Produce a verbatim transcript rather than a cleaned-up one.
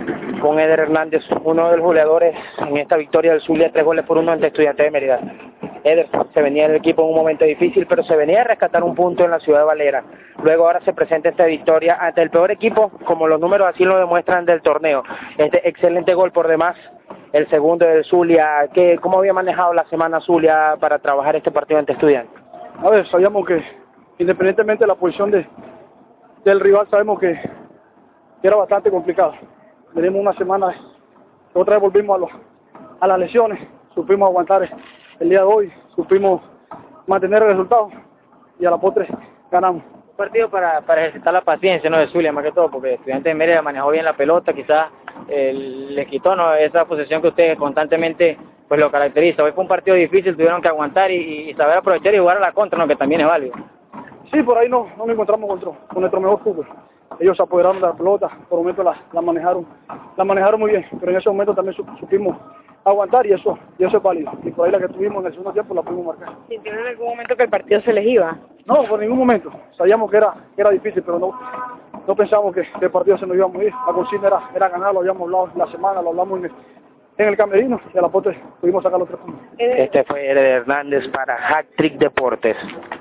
con Eder Hernández, uno de los goleadores en esta victoria del Zulia, tres goles por uno ante Estudiantes de Mérida. Eder, se venía el equipo en un momento difícil, pero se venía a rescatar un punto en la ciudad de Valera. Luego ahora se presenta esta victoria ante el peor equipo, como los números así lo demuestran del torneo. Este excelente gol por demás, el segundo del Zulia. ¿Qué, ¿Cómo había manejado la semana Zulia para trabajar este partido ante Estudiantes? A ver, sabíamos que independientemente de la posición de, del rival, sabemos que, que era bastante complicado. Venimos una semana, otra vez volvimos a, los, a las lesiones, supimos aguantar el día de hoy, supimos mantener el resultado y a la postre ganamos. Un partido para, para ejercitar la paciencia, ¿no?, de Zulia más que todo, porque Estudiantes de Mérida manejó bien la pelota, quizás eh, les quitó, ¿no?, esa posesión que ustedes constantemente pues lo caracteriza. Hoy fue un partido difícil, tuvieron que aguantar y, y saber aprovechar y jugar a la contra, ¿no?, que también es válido. Sí, por ahí no, no nos encontramos con nuestro, con nuestro mejor fútbol. Ellos se apoderaron de la pelota, por momentos la, la manejaron la manejaron muy bien, pero en ese momento también supimos aguantar y eso y eso es válido. Y por ahí la que tuvimos en el segundo tiempo la pudimos marcar. ¿Sintieron en algún momento que el partido se les iba? No, por ningún momento. Sabíamos que era, que era difícil, pero no, no pensamos que, que el partido se nos iba a morir. La consigna era, era ganar, lo habíamos hablado la semana, lo hablamos en el, en el camerino y a la postre pudimos sacar los tres puntos. Este fue Eder Hernández para Hat Trick Deportes.